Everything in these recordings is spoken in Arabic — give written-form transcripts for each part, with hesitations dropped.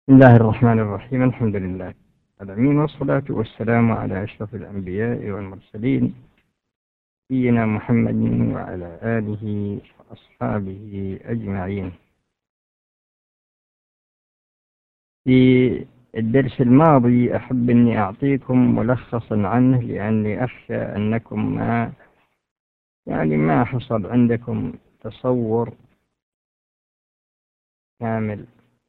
بسم الله الرحمن الرحيم. الحمد لله العالمين، والصلاة والسلام على أشرف الأنبياء والمرسلين سيدنا محمد وعلى آله وأصحابه أجمعين. في الدرس الماضي أحب أني أعطيكم ملخصا عنه، لأني أخشى أنكم ما حصل عندكم تصور كامل.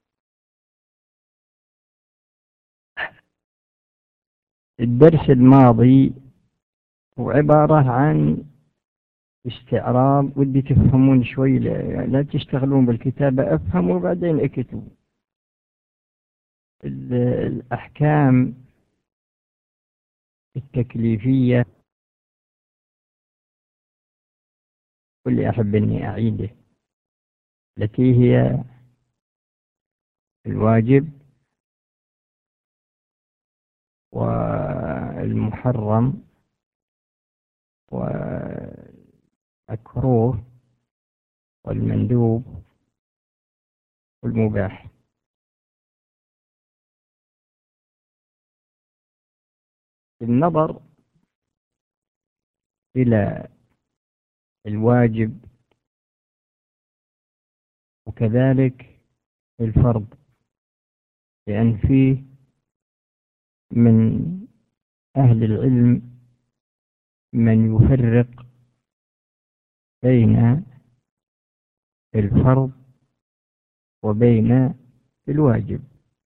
الدرس الماضي هو عبارة عن استعراض، ودي تفهمون شوي، لا تشتغلون بالكتابة، افهموا بعدين اكتبوا. الأحكام التكليفية واللي أحب أني أعيده، التي هي الواجب والمحرم والمكروه والمندوب والمباح. بالنظر إلى الواجب وكذلك الفرض، لأن فيه من أهل العلم من يفرق بين الفرض وبين الواجب،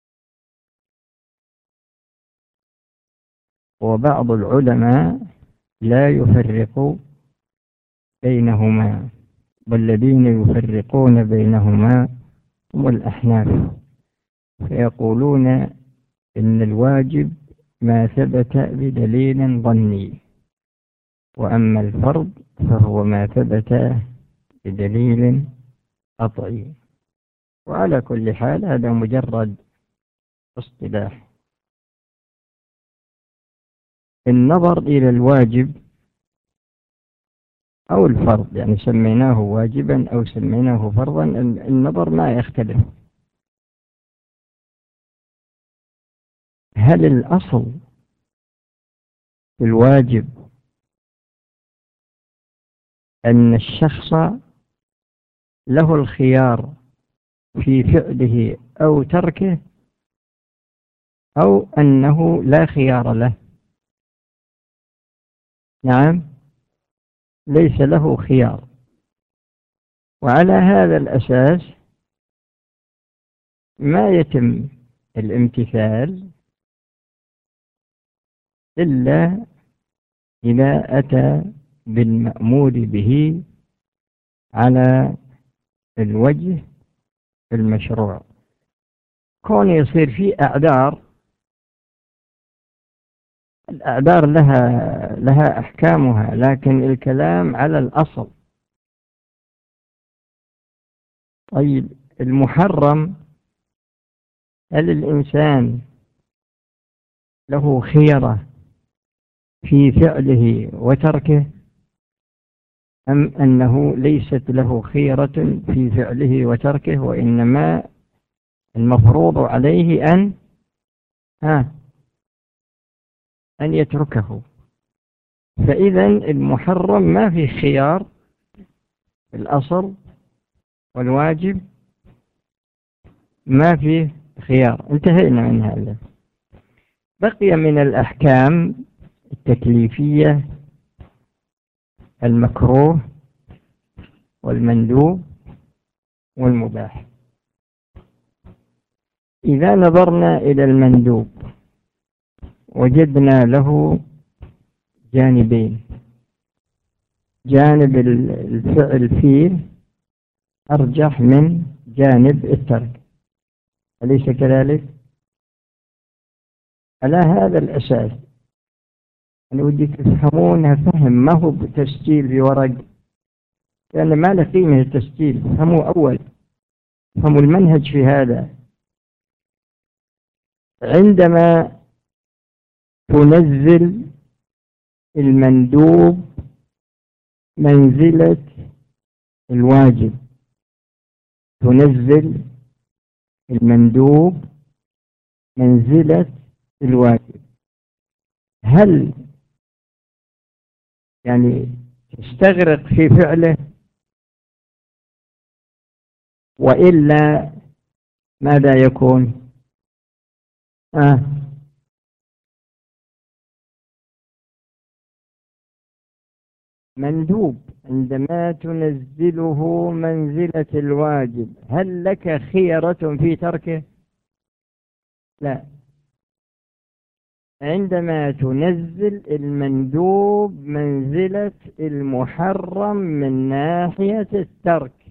وبعض العلماء لا يفرق بينهما، والذين يفرقون بينهما هم الأحناف، فيقولون إن الواجب ما ثبت بدليل ظني، وأما الفرض فهو ما ثبت بدليل قطعي. وعلى كل حال هذا مجرد اصطلاح. النظر إلى الواجب أو الفرض، يعني سميناه واجبا أو سميناه فرضا، النظر ما يختلف. هل الأصل في الواجب أن الشخص له الخيار في فعله أو تركه، أو أنه لا خيار له؟ نعم، ليس له خيار. وعلى هذا الأساس ما يتم الامتثال إلا إذا أتى بالمأمور به على الوجه المشروع. كون يصير فيه أعذار، الأعذار لها أحكامها، لكن الكلام على الأصل. طيب، المحرم، هل الإنسان له خيرة في فعله وتركه، أم أنه ليست له خيرة في فعله وتركه، وإنما المفروض عليه أن يتركه؟ فإذا المحرم ما فيه خيار في الأصل، والواجب ما فيه خيار. انتهينا من هذا. بقي من الأحكام التكليفية المكروه والمندوب والمباح. إذا نظرنا إلى المندوب وجدنا له جانبين: جانب الفعل فيه أرجح من جانب الترك، أليس كذلك؟ على هذا الأساس أنا ودي تفهمونها فهم، ما هو بتسجيل بورق، لأن ما له قيمة التسجيل. فهموا أول، فهموا المنهج في هذا. عندما تنزل المندوب منزلة الواجب، تنزل المندوب منزلة الواجب، هل يعني تستغرق في فعله، وإلا ماذا يكون؟ مندوب عندما تنزله منزلة الواجب، هل لك خيرة في تركه؟ لا. عندما تنزل المندوب منزلة المحرم من ناحية الترك،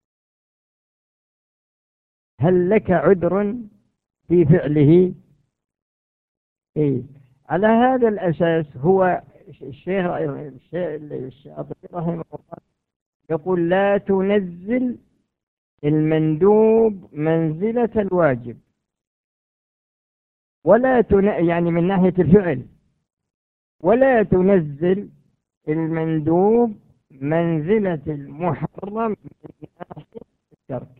هل لك عذر في فعله؟ إيه؟ على هذا الأساس هو الشيخ رحمه الله يقول لا تنزل المندوب منزلة الواجب، ولا يعني من ناحية الفعل، ولا تنزل المندوب منزلة المحرم من ناحية الترك.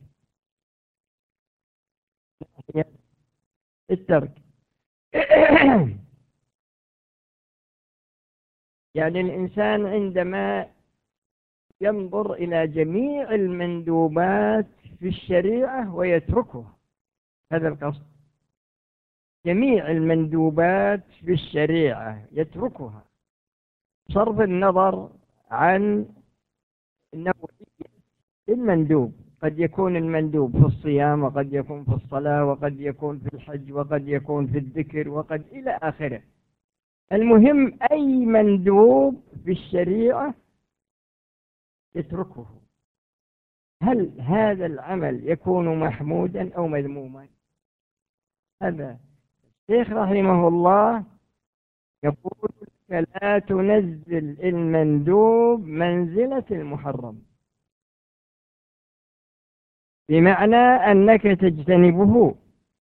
يعني الإنسان عندما ينظر إلى جميع المندوبات في الشريعة ويتركها، هذا القصد، جميع المندوبات في الشريعة يتركها، صرف النظر عن نوعية المندوب، قد يكون المندوب في الصيام، وقد يكون في الصلاة، وقد يكون في الحج، وقد يكون في الذكر، وقد إلى آخره. المهم أي مندوب في الشريعة يتركه. هل هذا العمل يكون محمودا أو مذموما؟ هذا الشيخ رحمه الله يقول لا تنزل المندوب منزلة المحرم، بمعنى أنك تجتنبه،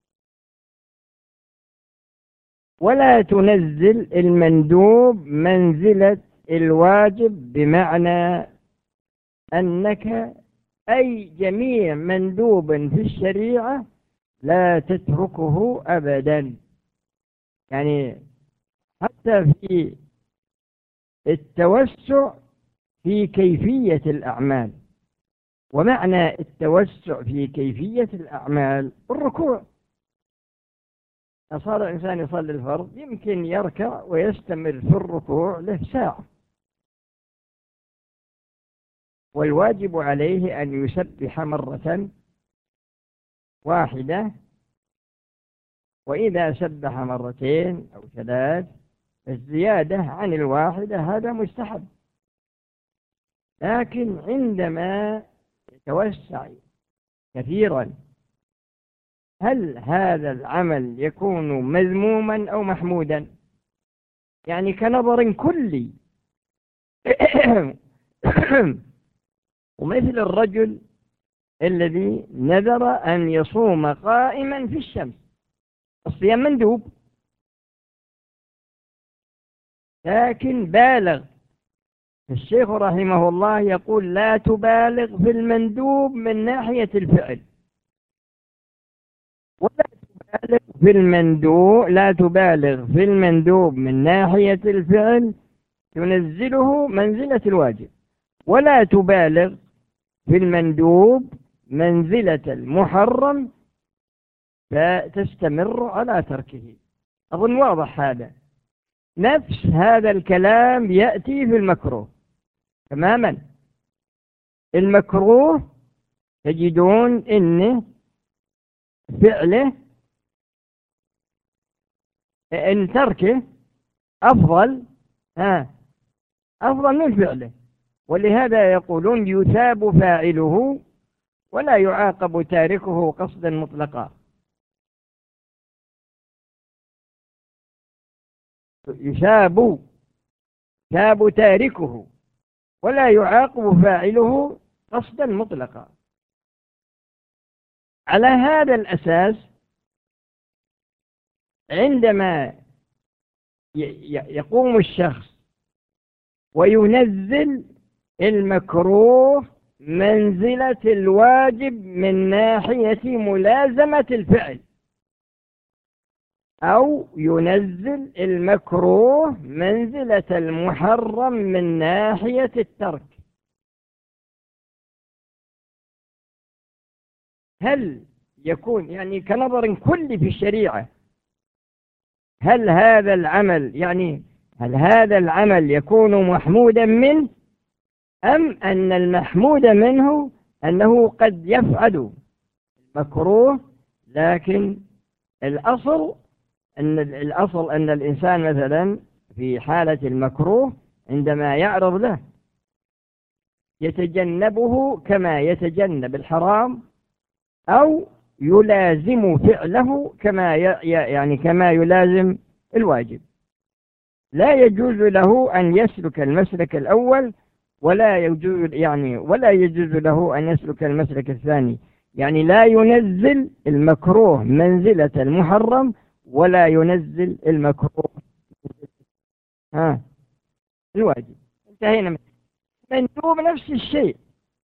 ولا تنزل المندوب منزلة الواجب، بمعنى أنك أي جميع مندوب في الشريعة لا تتركه أبدا. يعني حتى في التوسع في كيفية الأعمال، ومعنى التوسع في كيفية الأعمال الركوع. صار الإنسان يصلي الفرض يمكن يركع ويستمر في الركوع له ساعة، والواجب عليه أن يسبح مرة واحدة، وإذا سبح مرتين أو ثلاث الزيادة عن الواحدة هذا مستحب. لكن عندما يتوسع كثيرا، هل هذا العمل يكون مذموما أو محمودا؟ يعني كنظر كلي. ومثل الرجل الذي نذر أن يصوم قائما في الشمس، الصيام مندوب، لكن بالغ. الشيخ رحمه الله يقول لا تبالغ في المندوب من ناحية الفعل، ولا تبالغ في المندوب، لا تبالغ في المندوب من ناحية الفعل تنزله منزلة الواجب، ولا تبالغ في المندوب منزلة المحرم فتستمر على تركه. أظن واضح هذا. نفس هذا الكلام يأتي في المكروه تماما. المكروه تجدون إن فعله إن تركه أفضل من فعله، ولهذا يقولون يثاب فاعله ولا يعاقب تاركه قصدا مطلقا. يثاب تاركه ولا يعاقب فاعله قصدا مطلقا. على هذا الأساس عندما يقوم الشخص وينزل المكروه منزلة الواجب من ناحية ملازمة الفعل، أو ينزل المكروه منزلة المحرم من ناحية الترك. هل يكون يعني كنظر كلي في الشريعة، هل هذا العمل يكون محمودا منه، أم أن المحمود منه أنه قد يفعل مكروه، لكن الأصل أن الإنسان مثلا في حالة المكروه عندما يعرض له يتجنبه كما يتجنب الحرام، أو يلازم فعله كما يلازم الواجب. لا يجوز له أن يسلك المسلك الأول، ولا يجوز له أن يسلك المسلك الثاني، يعني لا ينزل المكروه منزلة المحرم، ولا ينزل المكروه الواجب. انتهينا. المندوب نفس الشيء.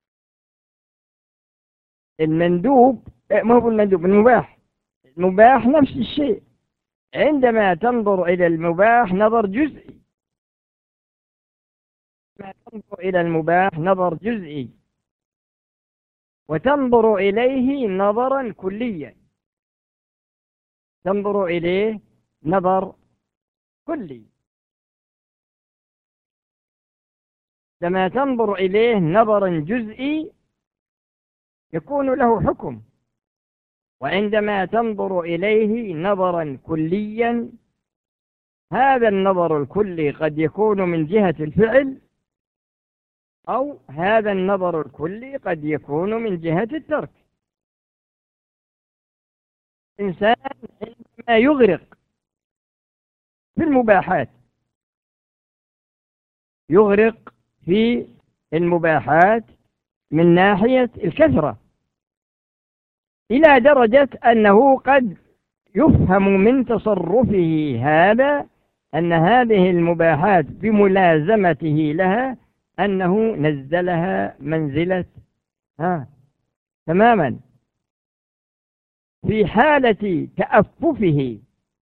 المندوب ما هو المباح نفس الشيء. عندما تنظر إلى المباح نظر جزئي، وتنظر إليه نظرا كليا. تنظر إليه نظر كلي. لما تنظر إليه نظرا جزئي يكون له حكم، وعندما تنظر إليه نظرا كليا هذا النظر الكلي قد يكون من جهة الفعل، أو هذا النظر الكلي قد يكون من جهة الترك. إنسان عندما يغرق في المباحات، يغرق في المباحات من ناحية الكثرة، إلى درجة أنه قد يفهم من تصرفه هذا أن هذه المباحات بملازمته لها أنه نزلها منزلة تماما. في حالة تأففه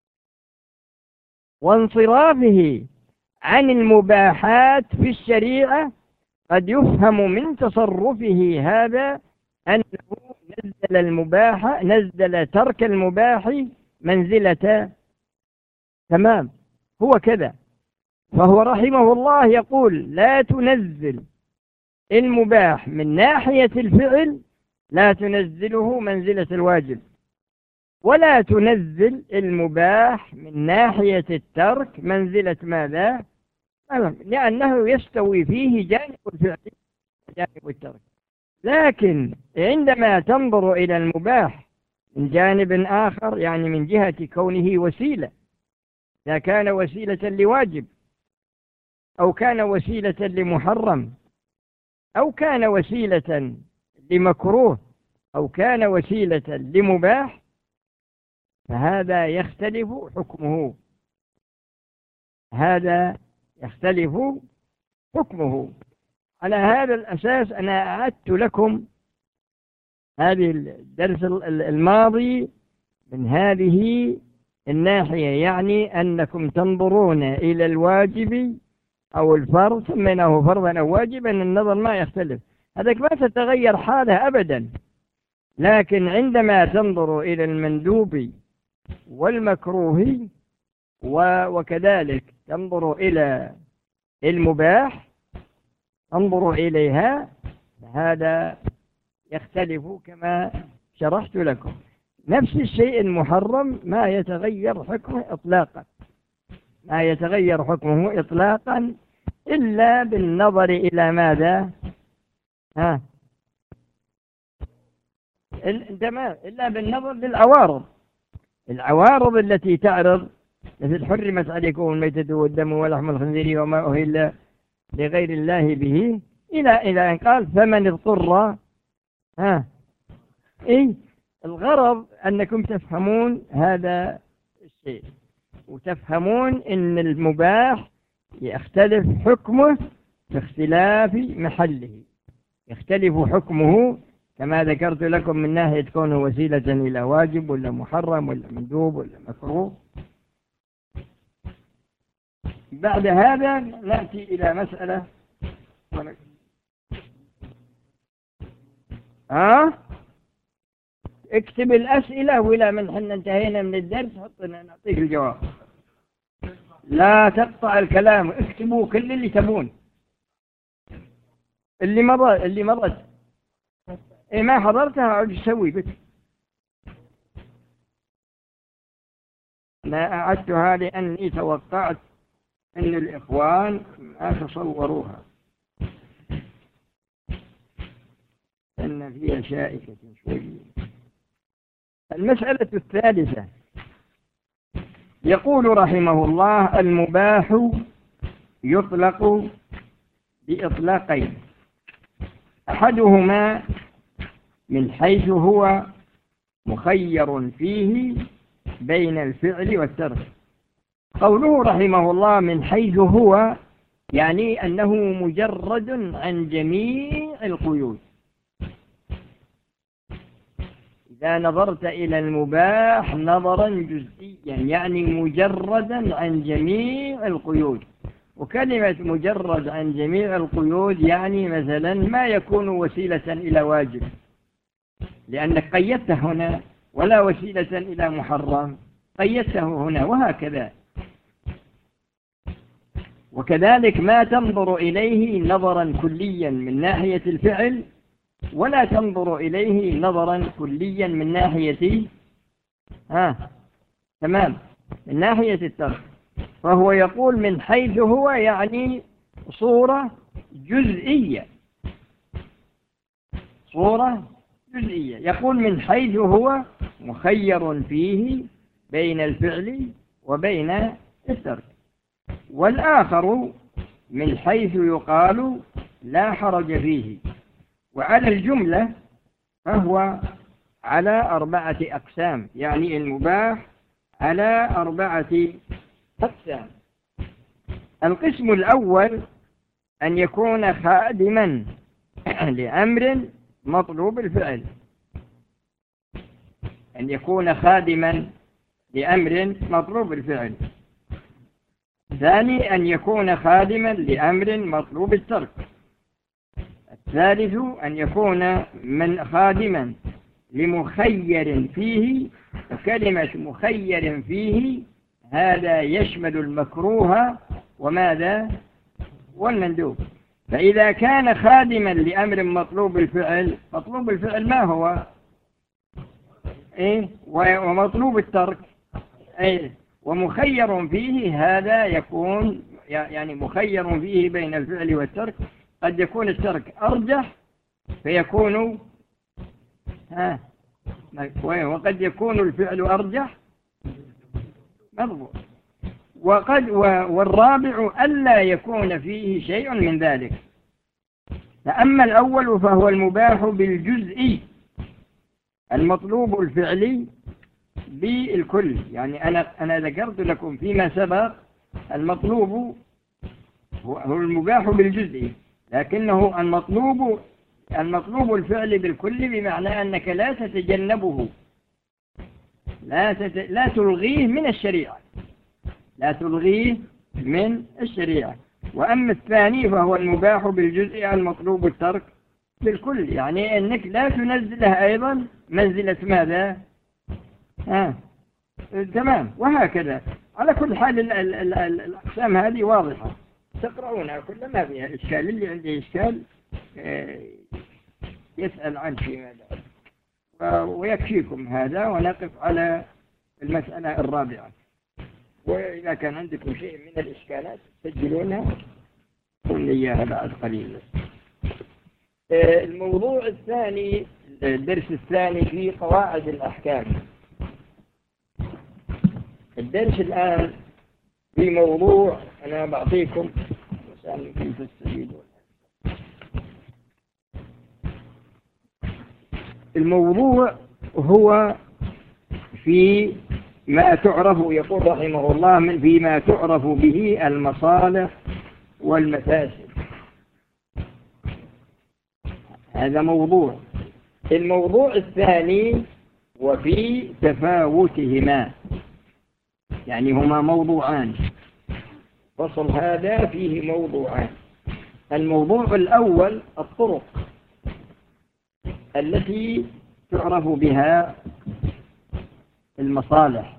وانصرافه عن المباحات في الشريعة قد يفهم من تصرفه هذا أنه نزل ترك المباح منزلة تمام. هو كذا. فهو رحمه الله يقول لا تنزل المباح من ناحية الفعل، لا تنزله منزلة الواجب، ولا تنزل المباح من ناحية الترك منزلة ماذا؟ لأنه يستوي فيه جانب الفعل وجانب الترك. لكن عندما تنظر إلى المباح من جانب آخر، يعني من جهة كونه وسيلة، إذا كان وسيلة لواجب، أو كان وسيلة لمحرم، أو كان وسيلة لمكروه، أو كان وسيلة لمباح، فهذا يختلف حكمه. على هذا الأساس أنا أعدت لكم هذه الدرس الماضي من هذه الناحية، يعني أنكم تنظرون إلى الواجب أو الفرض، سميناه فرضا أو واجبا، النظر ما يختلف، هذاك ما تتغير حاله أبدا. لكن عندما تنظر إلى المندوب والمكروه وكذلك تنظر إلى المباح، انظروا إليها، هذا يختلف كما شرحت لكم. نفس الشيء المحرم ما يتغير حكمه إطلاقا إلا بالنظر إلى ماذا؟ إلا بالنظر للعوارض التي تعرض، مثل حرمت عليكم الميتة والدم ولحم الخنزير وما أهل لغير الله به، إلى أن قال فمن اضطر. الغرض أنكم تفهمون هذا الشيء، وتفهمون أن المباح يختلف حكمه في اختلاف محله، يختلف حكمه كما ذكرت لكم من ناحية كونه وسيلة إلى واجب ولا محرم ولا مندوب ولا مكروه. بعد هذا نأتي إلى مسألة اكتب الأسئلة، ولا من حنا انتهينا من الدرس حطنا نعطيك الجواب. لا تقطع الكلام، اكتبوا كل اللي تبون. اللي مضت إيه ما حضرتها عاد تسوي بك. أنا أعدتها لأني توقعت أن الإخوان ما تصوروها، أن فيها شائكة شوية. المسألة الثالثة يقول رحمه الله: المباح يطلق بإطلاقين، أحدهما من حيث هو مخير فيه بين الفعل والترك. قوله رحمه الله من حيث هو، يعني أنه مجرد عن جميع القيود. إذا نظرت إلى المباح نظرا جزئيا يعني مجردا عن جميع القيود. وكلمة مجرد عن جميع القيود يعني مثلا ما يكون وسيلة إلى واجب لأنك قيدته هنا، ولا وسيلة إلى محرم قيدته هنا، وهكذا. وكذلك ما تنظر إليه نظرا كليا من ناحية الفعل، ولا تنظر إليه نظرا كليا من ناحية تمام من ناحية الترك. فهو يقول من حيث هو يعني صورة جزئية، صورة جزئية. يقول من حيث هو مخير فيه بين الفعل وبين الترك. والآخر من حيث يقال لا حرج فيه. وعلى الجملة فهو على 4 أقسام، يعني المباح على 4 أقسام. القسم الأول أن يكون خادما لأمر مطلوب الفعل، أن يكون خادما لأمر مطلوب الفعل. الثاني أن يكون خادما لأمر مطلوب الترك. الثالث أن يكون من خادما لمخير فيه، وكلمة مخير فيه هذا يشمل المكروه وماذا والمندوب. فإذا كان خادما لأمر مطلوب الفعل، مطلوب الفعل ما هو ومطلوب الترك ومخير فيه، هذا يكون يعني مخير فيه بين الفعل والترك. قد يكون الترك أرجح فيكون وقد يكون الفعل أرجح مضبوط. والرابع ألا يكون فيه شيء من ذلك. فأما الأول فهو المباح بالجزء المطلوب الفعلي بالكل. يعني أنا ذكرت لكم فيما سبق المطلوب هو المباح بالجزء، لكنه المطلوب الفعل بالكل، بمعنى أنك لا تتجنبه، لا تلغيه من الشريعة، لا تلغيه من الشريعة. وأما الثاني فهو المباح بالجزء المطلوب الترك بالكل، يعني أنك لا تنزله أيضا منزلة ماذا تمام. وهكذا على كل حال الأقسام هذه واضحة تقرؤونها كل ما فيها إشكال. اللي عنده إشكال يسأل عن فيما بعد، ويكفيكم هذا. ونقف على المسألة الرابعة. وإذا كان عندكم شيء من الإشكالات سجلونها قل لي إياها بعد قليل. الموضوع الثاني، الدرس الثاني في قواعد الأحكام. الدرس الآن في موضوع أنا بعطيكم مثلا كيف تستفيدون. الموضوع هو في ما تعرف، يقول رحمه الله فيما تعرف به المصالح والمفاسد. هذا موضوع الموضوع الثاني وفي تفاوتهما، يعني هما موضوعان، فصل هذا فيه موضوعان. الموضوع الأول الطرق التي تعرف بها المصالح،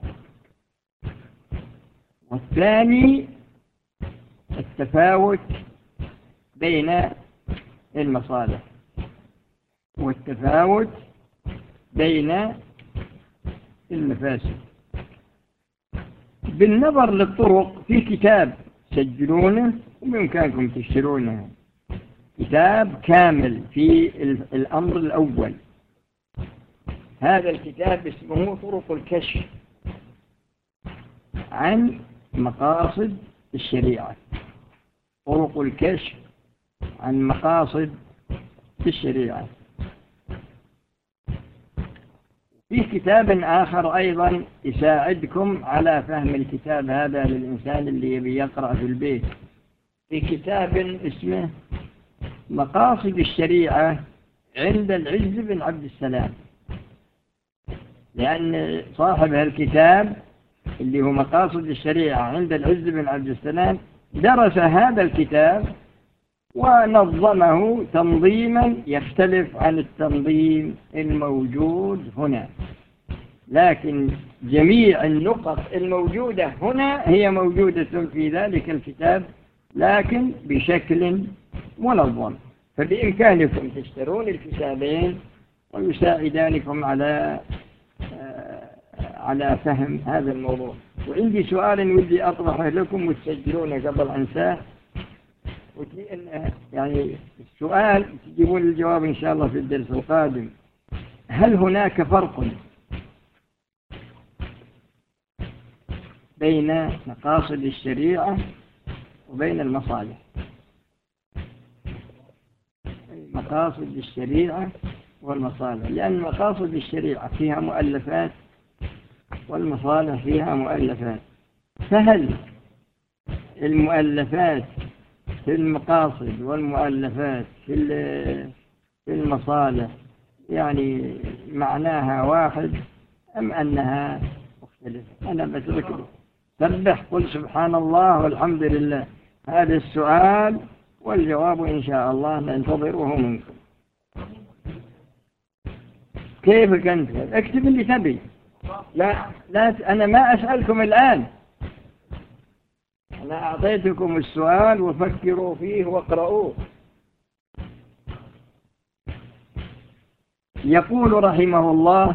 والثاني التفاوت بين المصالح والتفاوت بين المفاسد. بالنظر للطرق في كتاب سجلونه وبإمكانكم تشترونه، كتاب كامل في الأمر الأول. هذا الكتاب اسمه طرق الكشف عن مقاصد الشريعة، طرق الكشف عن مقاصد الشريعة. في كتاب آخر أيضا يساعدكم على فهم الكتاب هذا للإنسان اللي يبي يقرأ في البيت، في كتاب اسمه مقاصد الشريعة عند العز بن عبد السلام، لأن صاحب الكتاب اللي هو مقاصد الشريعة عند العز بن عبد السلام درس هذا الكتاب ونظمه تنظيما يختلف عن التنظيم الموجود هنا، لكن جميع النقط الموجودة هنا هي موجودة في ذلك الكتاب لكن بشكل منظم. فبإمكانكم تشترون الكتابين ويساعدانكم على فهم هذا الموضوع. وعندي سؤال ودي أطرحه لكم وتسجلونه قبل أنساه، يعني السؤال تجيبون الجواب إن شاء الله في الدرس القادم. هل هناك فرق بين مقاصد الشريعة وبين المصالح؟ مقاصد الشريعة والمصالح، لأن مقاصد الشريعة فيها مؤلفات والمصالح فيها مؤلفات، فهل المؤلفات في المقاصد والمؤلفات في المصالح يعني معناها واحد أم أنها مختلفة؟ أنا بترك سبح قل سبحان الله والحمد لله. هذا السؤال والجواب إن شاء الله ننتظره منكم. كيفك أنت؟ اكتب اللي تبي. لا أنا ما أسألكم الآن، أنا أعطيتكم السؤال وفكروا فيه واقرؤوه. يقول رحمه الله: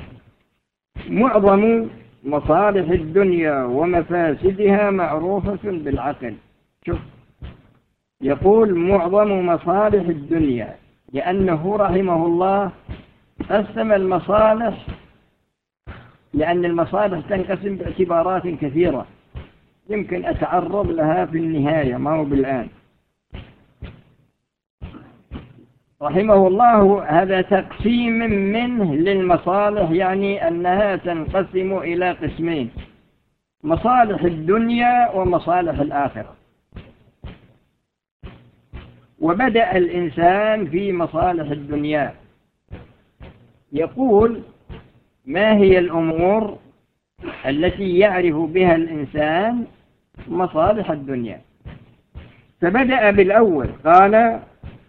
معظم مصالح الدنيا ومفاسدها معروفة بالعقل. شوف، يقول معظم مصالح الدنيا، لأنه رحمه الله قسم المصالح، لأن المصالح تنقسم باعتبارات كثيرة يمكن أتعرض لها في النهاية ما هو بالآن. رحمه الله هذا تقسيم منه للمصالح، يعني أنها تنقسم إلى قسمين: مصالح الدنيا ومصالح الآخرة. وبدأ الإنسان في مصالح الدنيا، يقول: ما هي الأمور التي يعرف بها الإنسان مصالح الدنيا؟ فبدأ بالأول، قال: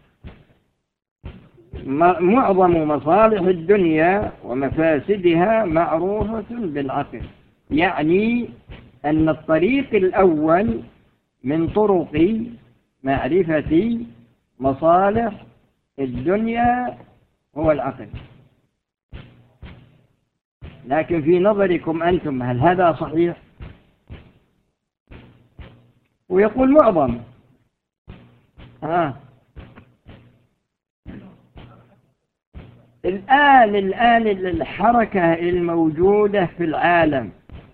معظم مصالح الدنيا ومفاسدها معروفة بالعقل، يعني أن الطريق الأول من طرق معرفة مصالح الدنيا هو العقل. لكن في نظركم أنتم هل هذا صحيح؟ ويقول معظم. الآن الحركة الموجودة في العالم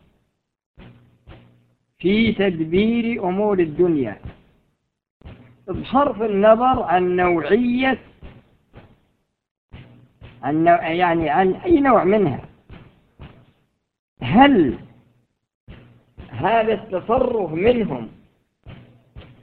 في تدبير أمور الدنيا بصرف النظر عن نوعية عن أي نوع منها، هل هذا التصرف منهم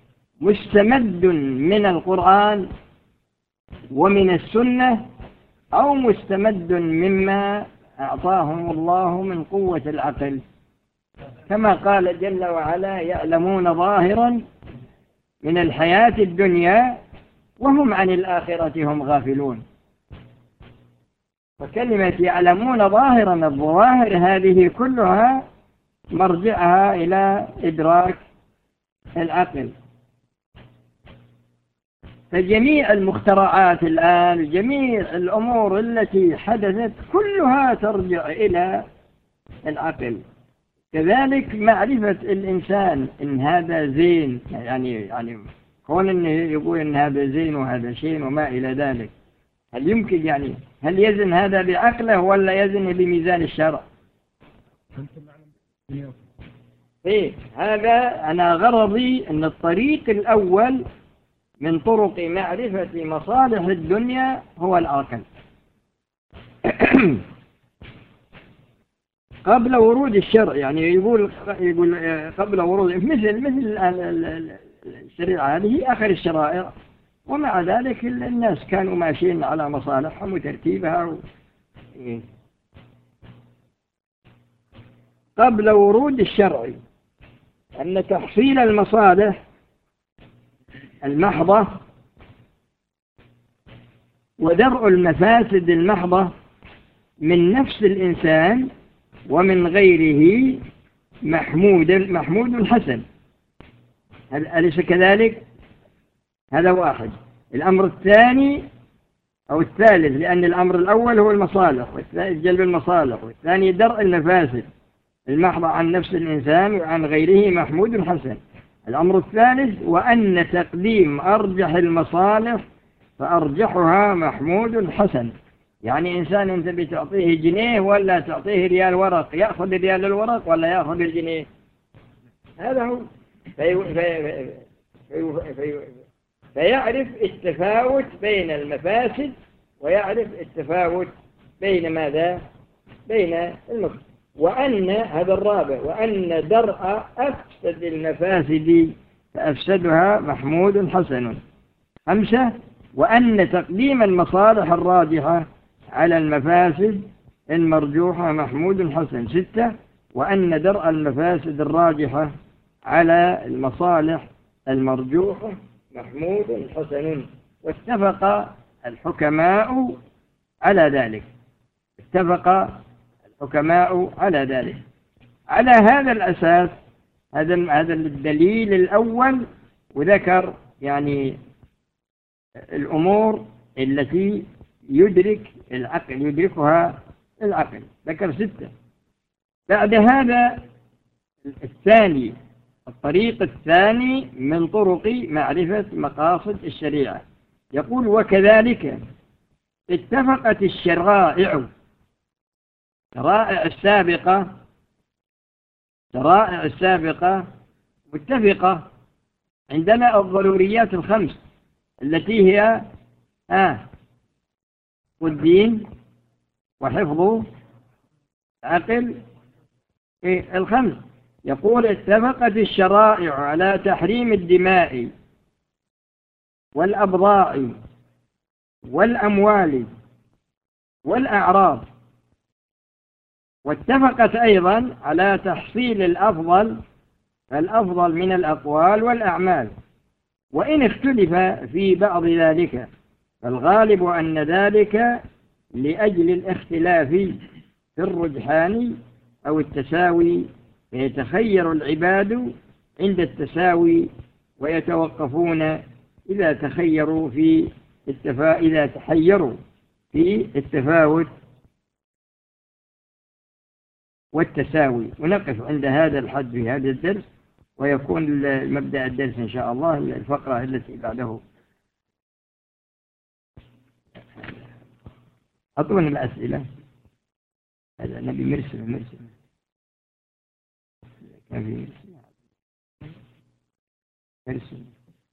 مستمد من القرآن ومن السنة أو مستمد مما أعطاهم الله من قوة العقل، كما قال جل وعلا: يعلمون ظاهرا من الحياة الدنيا وهم عن الآخرة هم غافلون. فكلمة يعلمون ظاهرا، الظواهر هذه كلها مرجعها إلى إدراك العقل. فجميع المخترعات الآن، جميع الأمور التي حدثت كلها ترجع إلى العقل. كذلك معرفة الإنسان إن هذا زين، يعني كون إنه يقول إن هذا زين وهذا شين وما إلى ذلك، هل يمكن هل يزن هذا بعقله ولا يزن بميزان الشرع؟ هذا أنا غرضي أن الطريق الأول من طرق معرفة مصالح الدنيا هو العقل. قبل ورود الشرع، يقول قبل ورود، مثل الشريعة هذه آخر الشرائع، ومع ذلك الناس كانوا ماشيين على مصالحهم وترتيبها قبل ورود الشرع، أن تحصيل المصالح المحضة ودرء المفاسد المحضة من نفس الإنسان ومن غيره محمود حسن. أليس كذلك؟ هذا واحد. الأمر الثاني أو الثالث، لأن الأمر الأول هو المصالح، والثاني جلب المصالح، والثاني درء المفاسد المحضة عن نفس الإنسان وعن غيره محمود حسن. الأمر الثالث: وأن تقديم أرجح المصالح فأرجحها محمود حسن. إنسان أنت بتعطيه جنيه ولا تعطيه ريال ورق، يأخذ الريال الورق ولا يأخذ الجنيه؟ هذا هو. فيعرف التفاوت بين المفاسد ويعرف التفاوت بين ماذا؟ بين المفسد. وأن هذا الرابع: وأن درء أفسد المفاسد فأفسدها محمود حسن. 5: وأن تقديم المصالح الراجحة على المفاسد المرجوحة محمود حسن. 6: وأن درء المفاسد الراجحة على المصالح المرجوحة محمود حسن. واتفق الحكماء على ذلك. على ذلك. على هذا الأساس، هذا الدليل الأول، وذكر الأمور التي يدركها العقل، ذكر 6. بعد هذا الثاني، الطريق الثاني من طرق معرفة مقاصد الشريعة، يقول: وكذلك اتفقت الشرائع السابقة متفقة. عندنا الضروريات الخمس التي هي والدين وحفظ العقل، الخمس. يقول: اتفقت الشرائع على تحريم الدماء والأبضاع والأموال والأعراض، واتفقت أيضا على تحصيل الأفضل من الأقوال والأعمال، وإن اختلف في بعض ذلك فالغالب أن ذلك لأجل الاختلاف في الرجحان أو التساوي، فيتخير العباد عند التساوي ويتوقفون إذا تحيروا في التفاوت والتساوي. ونقف عند هذا الحد في هذا الدرس، ويكون مبدأ الدرس إن شاء الله الفقرة التي بعده. أعطونا الأسئلة. هذا نبي مرسل كان في مرسل.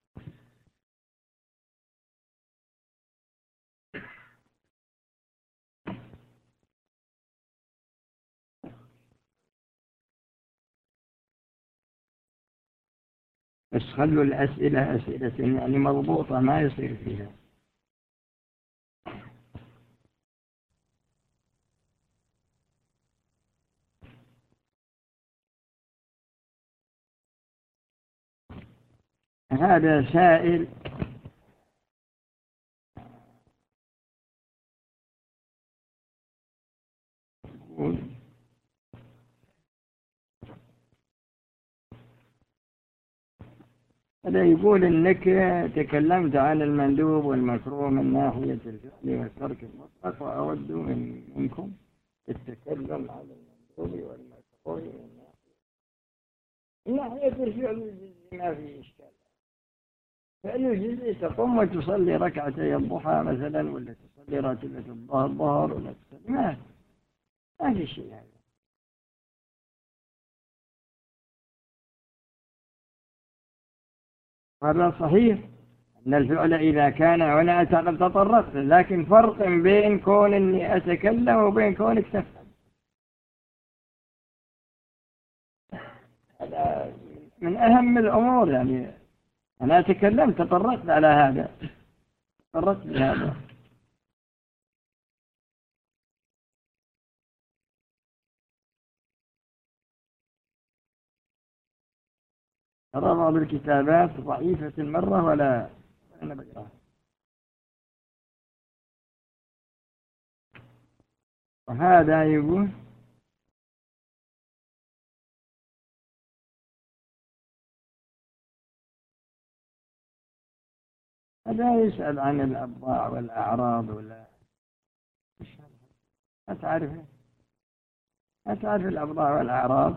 بس خلوا الأسئلة أسئلة مضبوطة، ما يصير فيها هذا سائل هذا يقول إنك تكلمت عن المندوب والمكروه من ناحية الفعل والترك المطلق، وأود منكم التكلم عن المندوب والمكروه من ناحية الفعل الجزئي. ما في إشكال. فعل الجزئي تقوم وتصلي ركعتي الضحى مثلا، ولا تصلي راتبة الظهر، ولا تصلي ما في شيء هذا. هذا صحيح أن الفعل إذا كان، وأنا تطرقت، لكن فرق بين كون إني أتكلم وبين كونك تفهم. هذا من أهم الأمور. يعني أنا تكلمت، تطرقت على هذا، تطرقت لهذا. ترى بعض الكتابات ضعيفة المرة ولا أنا بقراها. وهذا يقول هذا يسأل عن الأبضاع والأعراض، ولا أتعرف الأبضاع والأعراض.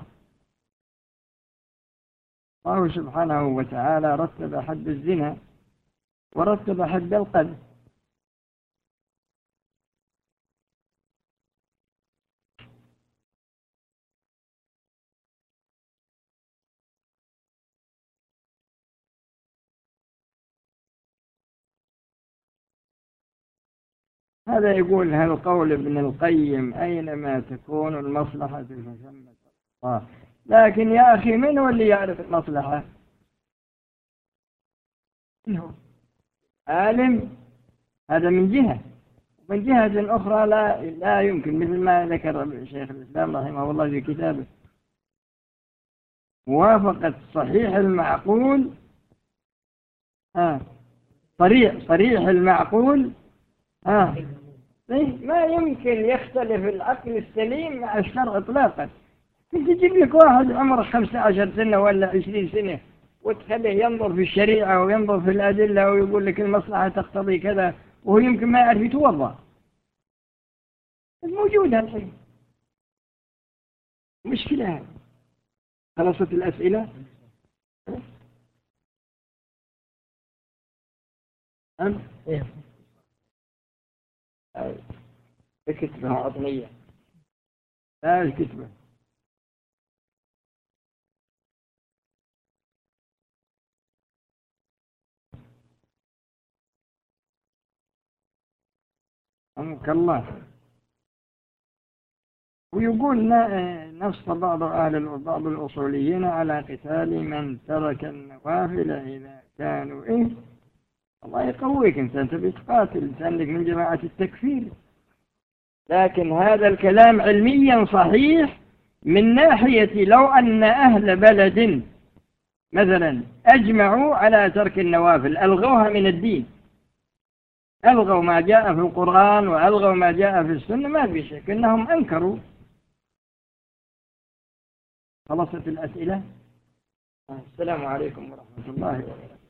الله سبحانه وتعالى رتب حد الزنا ورتب حد القذف. هذا يقول: هل قول ابن القيم أينما تكون المصلحة فثمة الله؟ لكن يا أخي، من هو اللي يعرف المصلحة؟ عالم، هذا من جهة. ومن جهة أخرى لا يمكن، مثل ما ذكر شيخ الإسلام رحمه الله في كتابه: موافقة صحيح المعقول، صريح المعقول، ما يمكن يختلف العقل السليم مع الشرع إطلاقا. تجيب لك واحد عمره 15 سنة ولا 20 سنة وتخليه ينظر في الشريعة وينظر في الأدلة ويقول لك المصلحة تقتضي كذا، وهو يمكن ما يعرف يتوضأ. موجودة الحين. مشكلة هذه. خلصت الأسئلة؟ إيه. الكتبة عطنية، لا الكتبة. أمك الله. ويقول نص بعض الأصوليين على قتال من ترك النوافل إذا كانوا الله يقويك، أنت بتقاتل، عندك من جماعة التكفير. لكن هذا الكلام علميا صحيح من ناحية لو أن أهل بلد مثلا أجمعوا على ترك النوافل، ألغوها من الدين، ألغوا ما جاء في القرآن وألغوا ما جاء في السنة، ما في شك أنهم أنكروا. خلصت الأسئلة. السلام عليكم ورحمة الله وبركاته.